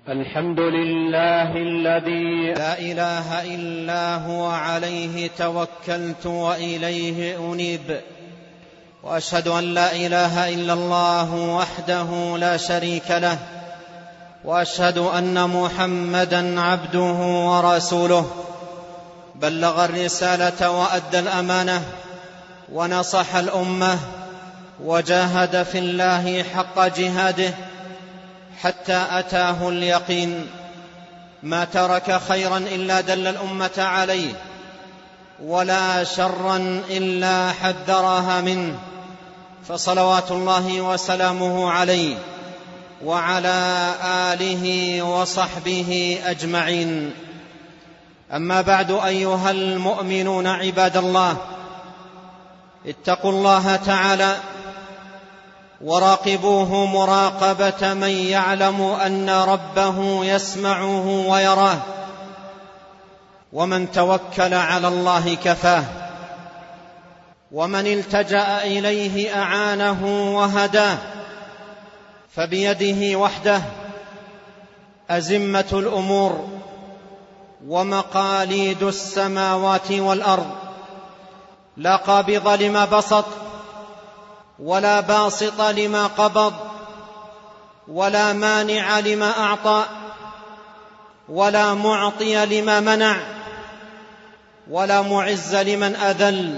الحمد لله الذي لا إله إلا هو عليه توكلت وإليه أنيب، وأشهد أن لا إله إلا الله وحده لا شريك له، وأشهد أن محمدًا عبده ورسوله، بلغ الرسالة وأدى الأمانة ونصح الأمة وجاهد في الله حق جهاده حتى أتاه اليقين. ما ترك خيرا إلا دل الأمة عليه، ولا شرا إلا حذرها منه، فصلوات الله وسلامه عليه وعلى آله وصحبه أجمعين. أما بعد، أيها المؤمنون عباد الله، اتقوا الله تعالى وراقبوه مراقبة من يعلم أن ربه يسمعه ويراه، ومن توكل على الله كفاه، ومن التجأ إليه أعانه وهداه، فبيده وحده أزمة الأمور ومقاليد السماوات والأرض، لا قابض لما بسط ولا باسط لما قبض، ولا مانع لما أعطى ولا معطي لما منع، ولا معز لمن أذل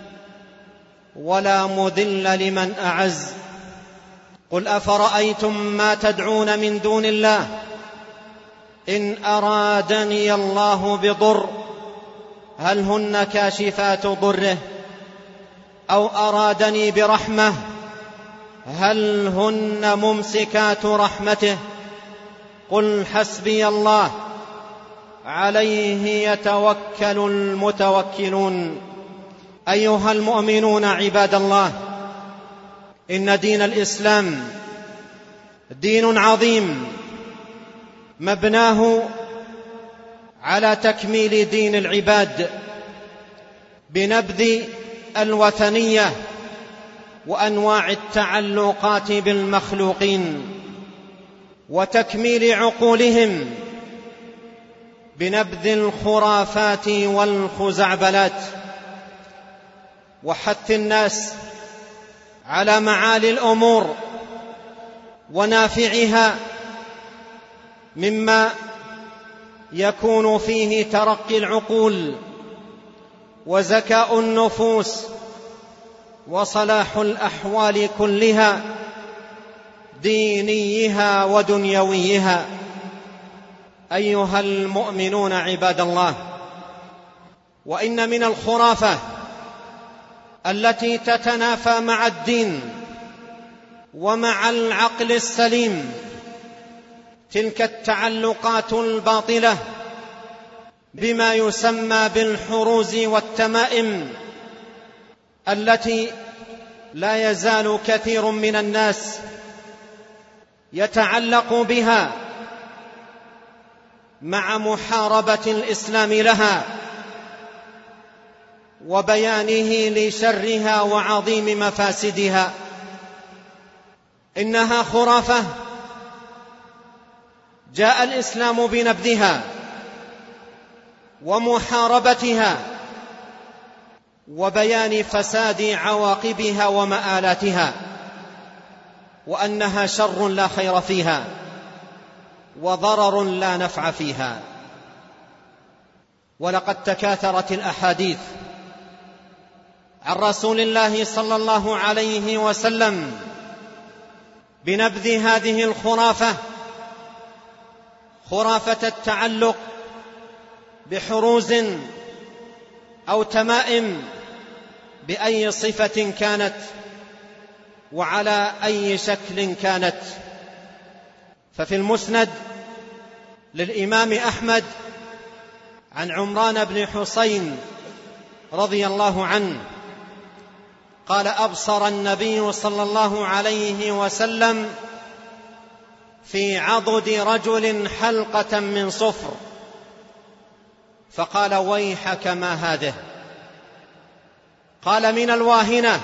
ولا مذل لمن أعز. قل أفرأيتم ما تدعون من دون الله إن أرادني الله بضر هل هن كاشفات ضره أو أرادني برحمة هل هن ممسكات رحمته؟ قل حسبي الله عليه يتوكل المتوكلون. أيها المؤمنون عباد الله، إن دين الإسلام دين عظيم مبناه على تكميل دين العباد بنبذ الوثنية وأنواع التعلقات بالمخلوقين، وتكميل عقولهم بنبذ الخرافات والخزعبلات، وحث الناس على معالي الأمور ونافعها مما يكون فيه ترقي العقول وزكاء النفوس وصلاح الأحوال كلها، دينيها ودنيويها. أيها المؤمنون عباد الله، وإن من الخرافة التي تتنافى مع الدين ومع العقل السليم تلك التعلقات الباطلة بما يسمى بالحروز والتمائم، التي لا يزال كثير من الناس يتعلق بها مع محاربة الإسلام لها وبيانه لشرها وعظيم مفاسدها. إنها خرافة جاء الإسلام بنبذها ومحاربتها وبيان فساد عواقبها ومآلاتها، وأنها شر لا خير فيها وضرر لا نفع فيها. ولقد تكاثرت الأحاديث عن رسول الله صلى الله عليه وسلم بنبذ هذه الخرافة، خرافة التعلق بحروز أو تمائم بأي صفة كانت وعلى أي شكل كانت. ففي المسند للإمام أحمد عن عمران بن حسين رضي الله عنه قال: أبصر النبي صلى الله عليه وسلم في عضد رجل حلقة من صفر، فقال: ويحك ما هذه؟ قال: من الواهنة.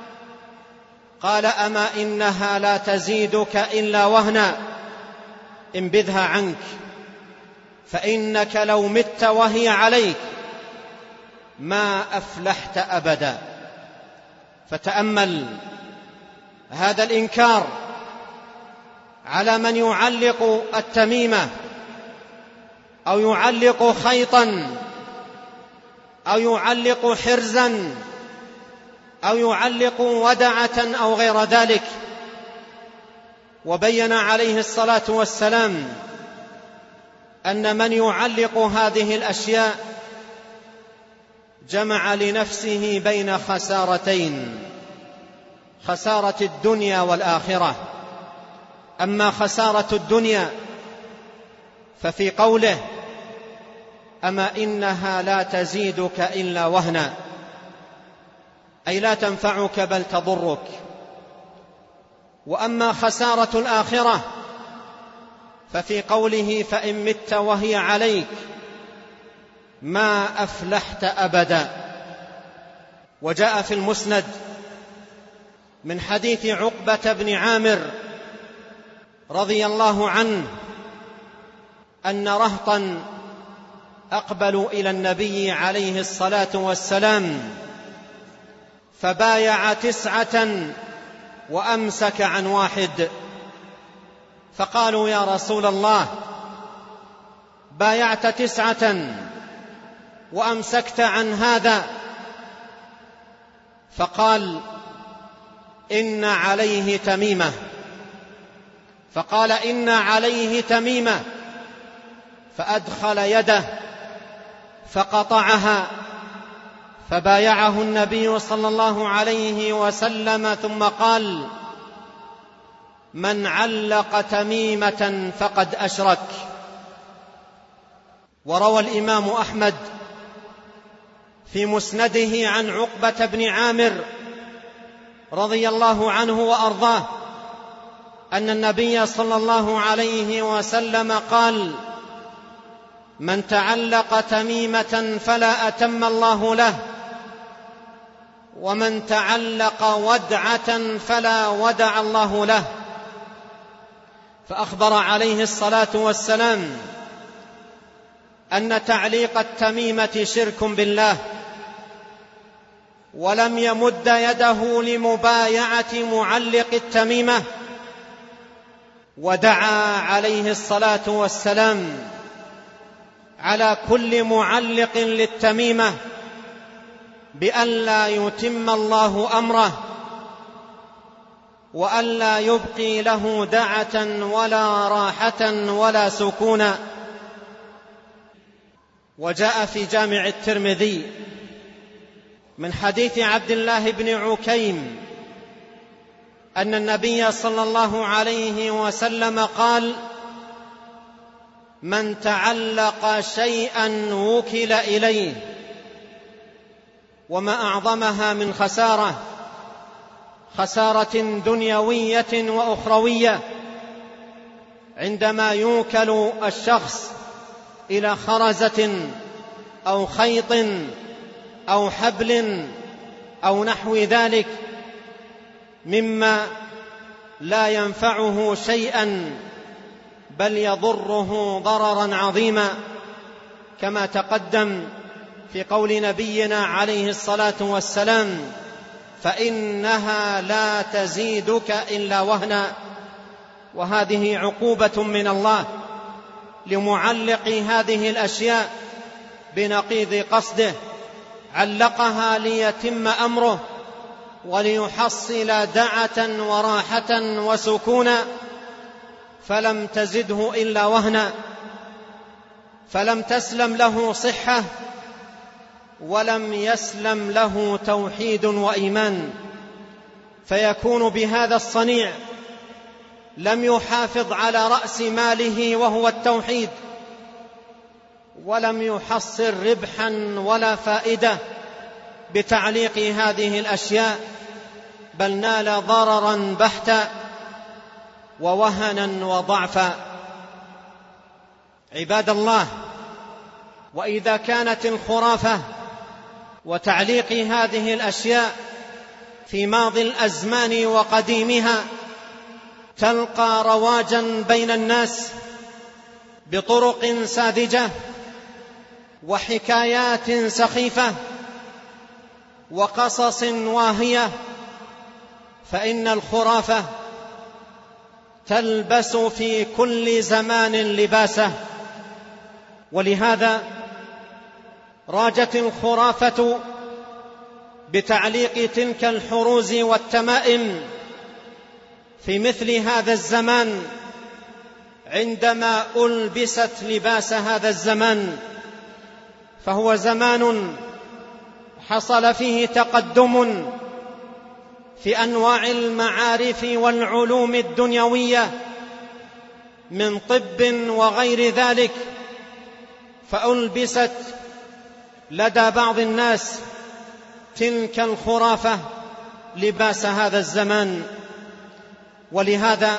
قال: أما إنها لا تزيدك إلا وهنا، انبذها عنك، فإنك لو مت وهي عليك ما أفلحت أبدا. فتأمل هذا الإنكار على من يعلق التميمة أو يعلق خيطا أو يعلق حرزا أو يعلق ودعة أو غير ذلك. وبين عليه الصلاة والسلام أن من يعلق هذه الأشياء جمع لنفسه بين خسارتين: خسارة الدنيا والآخرة. أما خسارة الدنيا ففي قوله: أما إنها لا تزيدك إلا وهنا، أي لا تنفعك بل تضرك. وأما خسارة الآخرة ففي قوله: فإن مت وهي عليك ما أفلحت أبدا. وجاء في المسند من حديث عقبة بن عامر رضي الله عنه أن رهطا أقبلوا إلى النبي عليه الصلاة والسلام فبايع 9 وأمسك عن 1. فقالوا: يا رسول الله، بايعت 9 وأمسكت عن هذا؟ فقال: إن عليه تميمة. فقال: إن عليه تميمة، فأدخل يده فقطعها. فبايعه النبي صلى الله عليه وسلم ثم قال: من علق تميمة فقد أشرك. وروى الإمام أحمد في مسنده عن عقبة بن عامر رضي الله عنه وأرضاه أن النبي صلى الله عليه وسلم قال: من تعلق تميمة فلا أتم الله له، ومن تعلق ودعة فلا ودع الله له. فأخبر عليه الصلاة والسلام أن تعليق التميمة شرك بالله، ولم يمد يده لمبايعة معلق التميمة. ودعا عليه الصلاة والسلام على كل معلق للتميمة بألا يتم الله أمره، وألا يبقي له دعة ولا راحة ولا سكونا. وجاء في جامع الترمذي من حديث عبد الله بن عكيم أن النبي صلى الله عليه وسلم قال: من تعلق شيئا وكل إليه. وما أعظمها من خسارة دنيوية وأخروية عندما يوكل الشخص إلى خرزة أو خيط أو حبل أو نحو ذلك مما لا ينفعه شيئا بل يضره ضررا عظيما، كما تقدم في قول نبينا عليه الصلاة والسلام: فإنها لا تزيدك إلا وهنا. وهذه عقوبة من الله لمعلق هذه الأشياء بنقيض قصده، علقها ليتم أمره وليحصل دعة وراحة وسكونا، فلم تزده إلا وهنا، فلم تسلم له صحة ولم يسلم له توحيد وإيمان، فيكون بهذا الصنيع لم يحافظ على رأس ماله وهو التوحيد، ولم يحصل ربحا ولا فائدة بتعليق هذه الأشياء، بل نال ضررا بحتا ووهنا وضعفا. عباد الله، وإذا كانت الخرافة وتعليق هذه الأشياء في ماضي الأزمان وقديمها تلقى رواجا بين الناس بطرق ساذجة وحكايات سخيفة وقصص واهية، فإن الخرافة تلبس في كل زمان لباسه. ولهذا راجت الخرافة بتعليق تلك الحروز والتمائم في مثل هذا الزمان، عندما ألبست لباس هذا الزمان، فهو زمان حصل فيه تقدم في أنواع المعارف والعلوم الدنيوية من طب وغير ذلك، فألبست لدى بعض الناس تلك الخرافة لباس هذا الزمان. ولهذا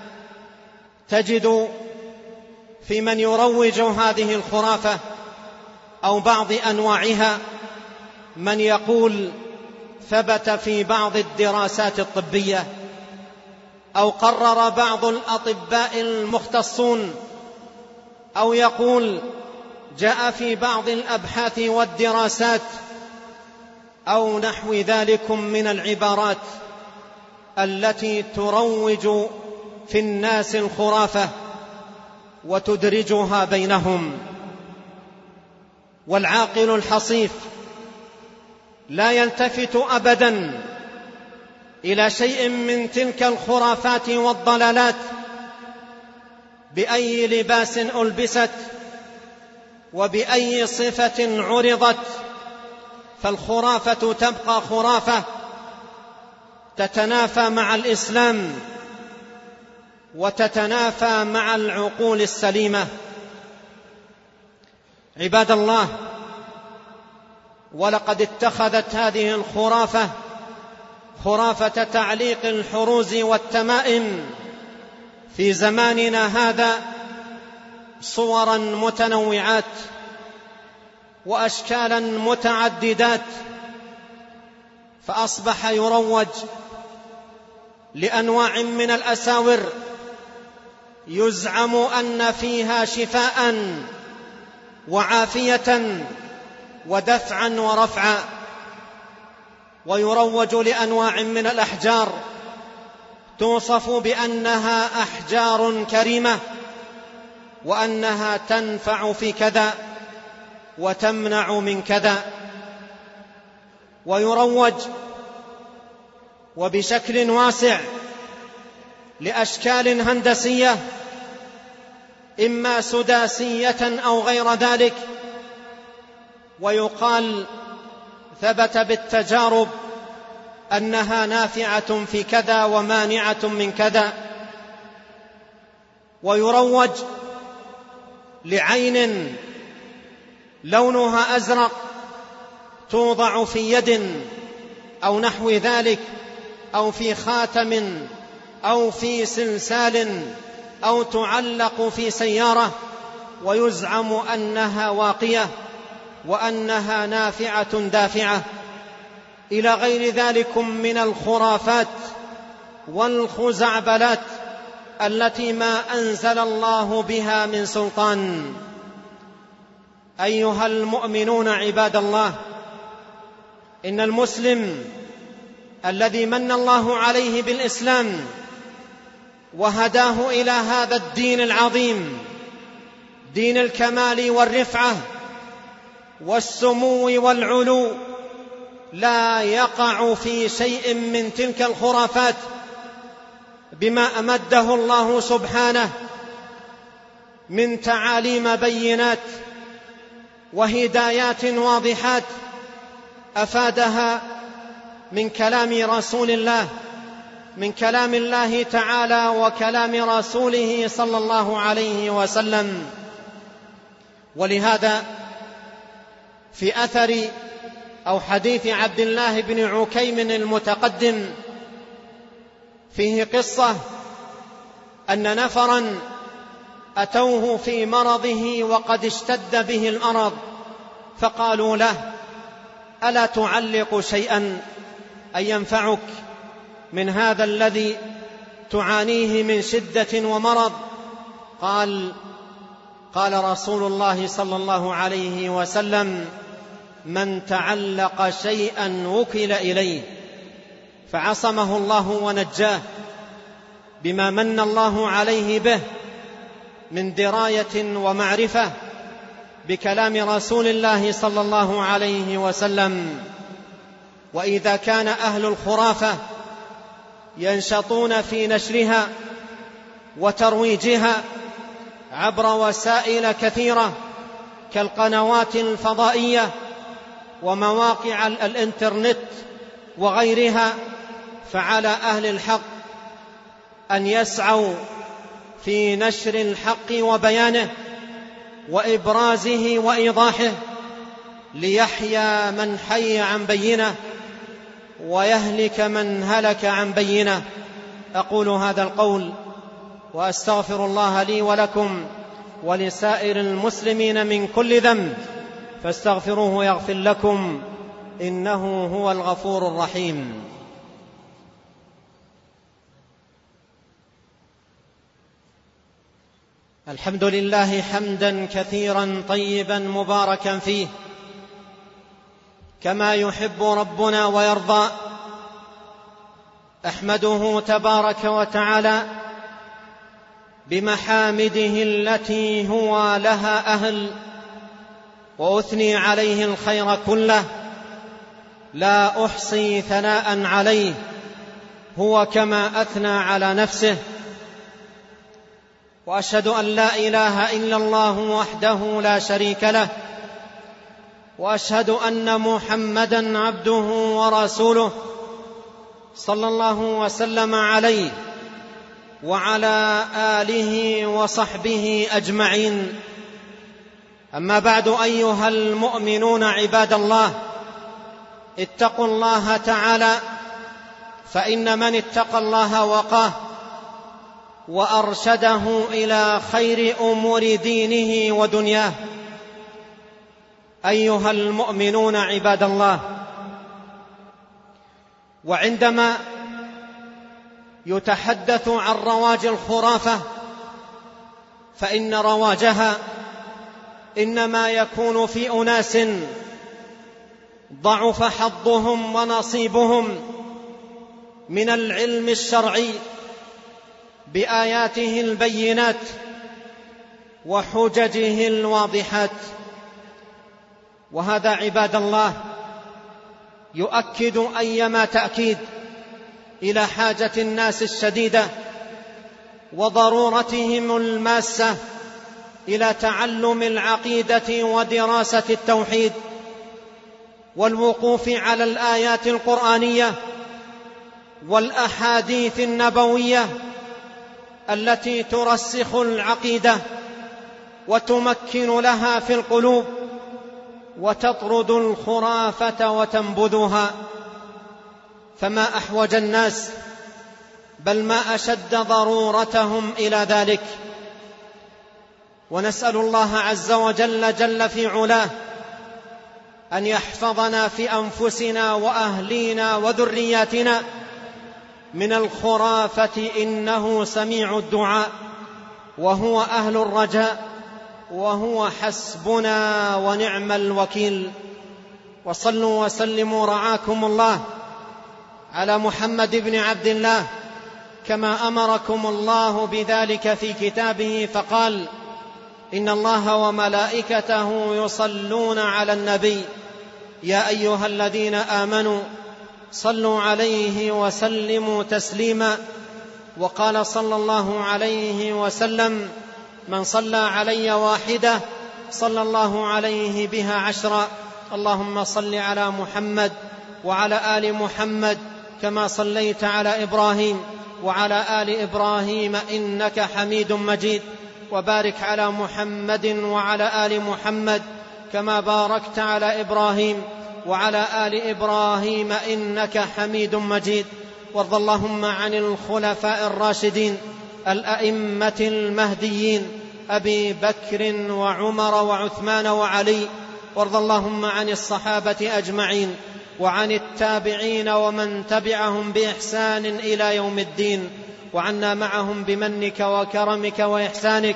تجد في من يروج هذه الخرافة أو بعض أنواعها من يقول ثبت في بعض الدراسات الطبية، أو قرر بعض الأطباء المختصون، أو يقول جاء في بعض الأبحاث والدراسات، أو نحو ذلك من العبارات التي تروج في الناس الخرافة وتدرجها بينهم. والعاقل الحصيف لا يلتفت أبدا إلى شيء من تلك الخرافات والضلالات بأي لباس ألبست وبأي صفة عرضت، فالخرافة تبقى خرافة تتنافى مع الإسلام وتتنافى مع العقول السليمة. عباد الله، ولقد اتخذت هذه الخرافة خرافة تعليق الحروز والتمائم في زماننا هذا صورا متنوعات وأشكالا متعددات، فأصبح يروج لأنواع من الأساور يزعم أن فيها شفاء وعافية ودفعا ورفعا، ويروج لأنواع من الأحجار توصف بأنها أحجار كريمة وأنها تنفع في كذا وتمنع من كذا، ويروج وبشكل واسع لأشكال هندسية إما سداسية أو غير ذلك، ويقال ثبت بالتجارب أنها نافعة في كذا ومانعة من كذا. ويروج لعين لونها أزرق توضع في يد أو نحو ذلك، أو في خاتم أو في سلسال أو تعلق في سيارة، ويزعم أنها واقية وأنها نافعة دافعة، إلى غير ذلك من الخرافات والخزعبلات التي ما أنزل الله بها من سلطان. أيها المؤمنون عباد الله، إن المسلم الذي من الله عليه بالإسلام وهداه إلى هذا الدين العظيم، دين الكمال والرفعة والسمو والعلو، لا يقع في شيء من تلك الخرافات بما أمده الله سبحانه من تعاليم بينات وهدايات واضحات أفادها من كلام رسول الله، من كلام الله تعالى وكلام رسوله صلى الله عليه وسلم. ولهذا في أثر أو حديث عبد الله بن عكيم المتقدم فيه قصة أن نفرا أتوه في مرضه وقد اشتد به المرض، فقالوا له: ألا تعلق شيئا أن ينفعك من هذا الذي تعانيه من شدة ومرض؟ قال: قال رسول الله صلى الله عليه وسلم: من تعلق شيئا وكل إليه فعصمه الله ونجاه بما من الله عليه به من دراية ومعرفة بكلام رسول الله صلى الله عليه وسلم. وإذا كان أهل الخرافة ينشطون في نشرها وترويجها عبر وسائل كثيرة كالقنوات الفضائية ومواقع الإنترنت وغيرها، فعلى أهل الحق أن يسعوا في نشر الحق وبيانه وإبرازه وإيضاحه ليحيى من حي عن بينه ويهلك من هلك عن بينه. أقول هذا القول وأستغفر الله لي ولكم ولسائر المسلمين من كل ذنب، فاستغفروه يغفر لكم، إنه هو الغفور الرحيم. الحمد لله حمدا كثيرا طيبا مباركا فيه كما يحب ربنا ويرضى. أحمده تبارك وتعالى بمحامده التي هو لها أهل، وأثني عليه الخير كله، لا أحصي ثناء عليه هو كما أثنى على نفسه. وأشهد أن لا إله إلا الله وحده لا شريك له، وأشهد أن محمدا عبده ورسوله صلى الله وسلم عليه وعلى آله وصحبه أجمعين. أما بعد، أيها المؤمنون عباد الله، اتقوا الله تعالى، فإن من اتقى الله وقاه وأرشده إلى خير أمور دينه ودنياه. أيها المؤمنون عباد الله، وعندما يتحدث عن رواج الخرافة فإن رواجها إنما يكون في أناس ضعف حظهم ونصيبهم من العلم الشرعي بآياته البينات وحججه الواضحات. وهذا عباد الله يؤكد أيما تأكيد إلى حاجة الناس الشديدة وضرورتهم الماسة إلى تعلم العقيدة ودراسة التوحيد والوقوف على الآيات القرآنية والأحاديث النبوية التي ترسخ العقيدة وتمكن لها في القلوب وتطرد الخرافة وتنبذها. فما أحوج الناس، بل ما أشد ضرورتهم إلى ذلك. ونسأل الله عز وجل جل في علاه أن يحفظنا في أنفسنا وأهلينا وذرياتنا من الخرافة، إنه سميع الدعاء وهو أهل الرجاء وهو حسبنا ونعم الوكيل. وصلوا وسلموا رعاكم الله على محمد بن عبد الله كما أمركم الله بذلك في كتابه، فقال: إن الله وملائكته يصلون على النبي يا أيها الذين آمنوا صلوا عليه وسلموا تسليما. وقال صلى الله عليه وسلم: من صلى علي واحدة صلى الله عليه بها 10. اللهم صل على محمد وعلى آل محمد كما صليت على إبراهيم وعلى آل إبراهيم إنك حميد مجيد، وبارك على محمد وعلى آل محمد كما باركت على إبراهيم وعلى آل إبراهيم إنك حميد مجيد. وارض اللهم عن الخلفاء الراشدين الأئمة المهديين أبي بكر وعمر وعثمان وعلي. وارض اللهم عن الصحابة أجمعين وعن التابعين ومن تبعهم بإحسان إلى يوم الدين، وعنا معهم بمنك وكرمك وإحسانك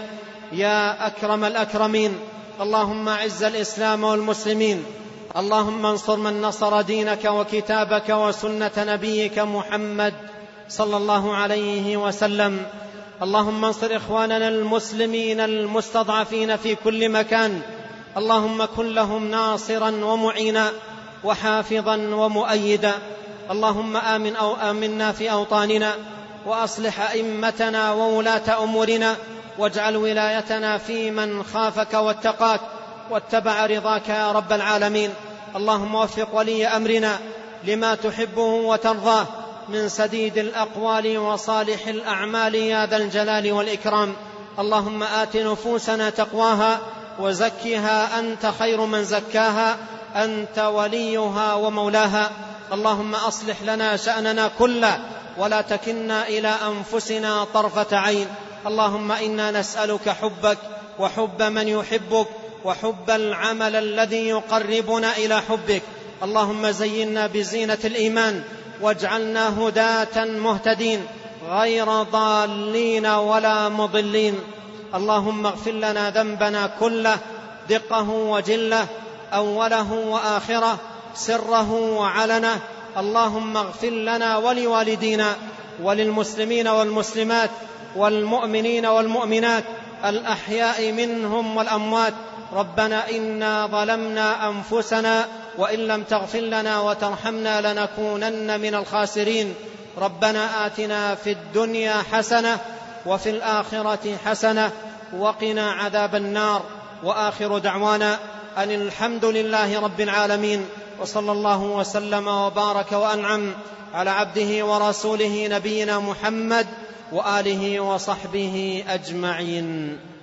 يا أكرم الأكرمين. اللهم أعز الإسلام والمسلمين، اللهم انصر من نصر دينك وكتابك وسنة نبيك محمد صلى الله عليه وسلم. اللهم انصر إخواننا المسلمين المستضعفين في كل مكان، اللهم كن لهم ناصرا ومعينا وحافظا ومؤيدا. اللهم آمنا في أوطاننا، وأصلح أئمتنا وولاة أمورنا، واجعل ولايتنا في من خافك واتقاك واتبع رضاك يا رب العالمين. اللهم وفق ولي أمرنا لما تحبه وترضاه من سديد الأقوال وصالح الأعمال يا ذا الجلال والإكرام. اللهم آت نفوسنا تقواها وزكها أنت خير من زكاها، أنت وليها ومولاها. اللهم أصلح لنا شأننا كله ولا تكلنا إلى أنفسنا طرفة عين. اللهم إنا نسألك حبك وحب من يحبك وحب العمل الذي يقربنا إلى حبك. اللهم زينا بزينة الإيمان واجعلنا هداة مهتدين غير ضالين ولا مضلين. اللهم اغفر لنا ذنبنا كله، دقه وجله، أوله وآخره، سره وعلنه. اللهم اغفر لنا ولوالدينا وللمسلمين والمسلمات والمؤمنين والمؤمنات الأحياء منهم والأموات. ربنا إنا ظلمنا أنفسنا وإن لم تغفر لنا وترحمنا لنكونن من الخاسرين. ربنا آتنا في الدنيا حسنة وفي الآخرة حسنة وقنا عذاب النار. وآخر دعوانا أن الحمد لله رب العالمين، وصلى الله وسلم وبارك وأنعم على عبده ورسوله نبينا محمد وآله وصحبه أجمعين.